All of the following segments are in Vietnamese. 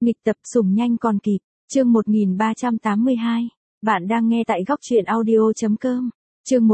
Nghịch tập sủng nhanh còn kịp, chương 1382. Bạn đang nghe tại góc truyện audio.com. Chương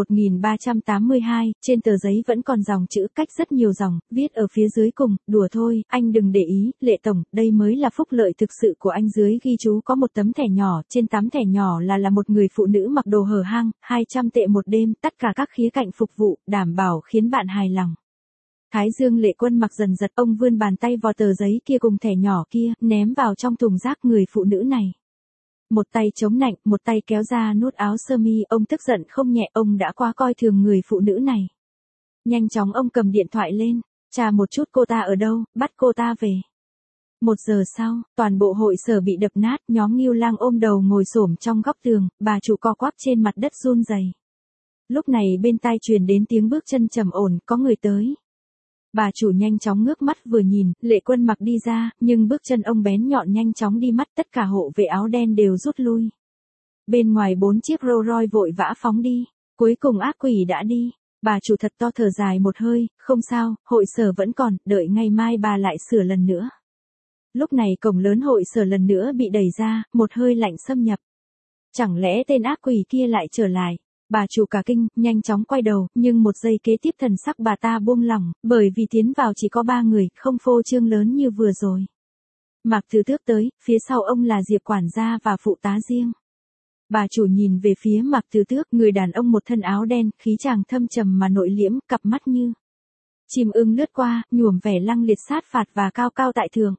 1382, trên tờ giấy vẫn còn dòng chữ cách rất nhiều dòng, viết ở phía dưới cùng, đùa thôi, anh đừng để ý, Lệ Tổng, đây mới là phúc lợi thực sự của anh. Dưới ghi chú có một tấm thẻ nhỏ, trên tấm thẻ nhỏ là một người phụ nữ mặc đồ hở hang, 200 tệ một đêm, tất cả các khía cạnh phục vụ, đảm bảo khiến bạn hài lòng. Thái dương Lệ Quân mặc dần giật, ông vươn bàn tay vào tờ giấy kia cùng thẻ nhỏ kia, ném vào trong thùng rác người phụ nữ này. Một tay chống nạnh, một tay kéo ra nút áo sơ mi, ông tức giận không nhẹ, ông đã quá coi thường người phụ nữ này. Nhanh chóng ông cầm điện thoại lên, tra một chút cô ta ở đâu, bắt cô ta về. 1 giờ sau, toàn bộ hội sở bị đập nát, nhóm Ngưu Lang ôm đầu ngồi xổm trong góc tường, bà chủ co quắp trên mặt đất run rẩy. Lúc này bên tai truyền đến tiếng bước chân trầm ổn, có người tới. Bà chủ nhanh chóng ngước mắt vừa nhìn, Lệ Quân mặc đi ra, nhưng bước chân ông bén nhọn nhanh chóng đi mắt, tất cả hộ vệ áo đen đều rút lui. Bên ngoài 4 chiếc Rolls Royce vội vã phóng đi, cuối cùng ác quỷ đã đi. Bà chủ thật to thở dài một hơi, không sao, hội sở vẫn còn, đợi ngày mai bà lại sửa lần nữa. Lúc này cổng lớn hội sở lần nữa bị đẩy ra, một hơi lạnh xâm nhập. Chẳng lẽ tên ác quỷ kia lại trở lại? Bà chủ cả kinh, nhanh chóng quay đầu, nhưng một giây kế tiếp thần sắc bà ta buông lỏng, bởi vì tiến vào chỉ có 3 người, không phô trương lớn như vừa rồi. Mạc Thứ Tước tới, phía sau ông là Diệp quản gia và phụ tá riêng. Bà chủ nhìn về phía Mạc Thứ Tước, người đàn ông một thân áo đen, khí chàng thâm trầm mà nội liễm, cặp mắt như chim ưng lướt qua, nhuộm vẻ lăng liệt sát phạt và cao cao tại thượng.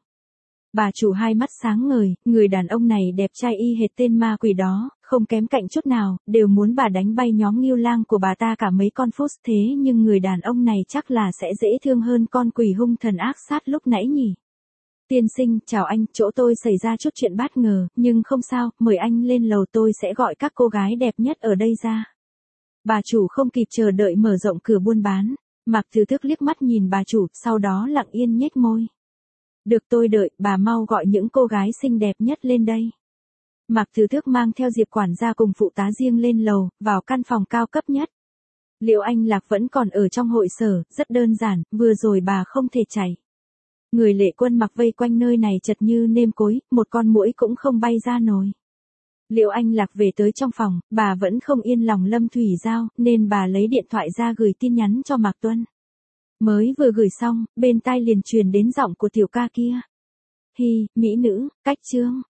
Bà chủ hai mắt sáng ngời, người đàn ông này đẹp trai y hệt tên ma quỷ đó, không kém cạnh chút nào, đều muốn bà đánh bay nhóm Ngưu Lang của bà ta cả mấy con phút, thế nhưng người đàn ông này chắc là sẽ dễ thương hơn con quỷ hung thần ác sát lúc nãy nhỉ. Tiên sinh, chào anh, chỗ tôi xảy ra chút chuyện bất ngờ, nhưng không sao, mời anh lên lầu, tôi sẽ gọi các cô gái đẹp nhất ở đây ra. Bà chủ không kịp chờ đợi mở rộng cửa buôn bán. Mạc Thứ Tước liếc mắt nhìn bà chủ, sau đó lặng yên nhếch môi. Được, tôi đợi, bà mau gọi những cô gái xinh đẹp nhất lên đây. Mạc Thứ Tước mang theo Diệp quản gia cùng phụ tá riêng lên lầu, vào căn phòng cao cấp nhất. Liệu anh Lạc vẫn còn ở trong hội sở? Rất đơn giản, vừa rồi bà không thể chạy. Người Lệ Quân mặc vây quanh nơi này chật như nêm cối, một con muỗi cũng không bay ra nổi. Liệu anh Lạc về tới trong phòng, bà vẫn không yên lòng Lâm Thủy Giao, nên bà lấy điện thoại ra gửi tin nhắn cho Mạc Tuân. Mới vừa gửi xong, bên tai liền truyền đến giọng của tiểu ca kia. Hi, mỹ nữ, cách chương.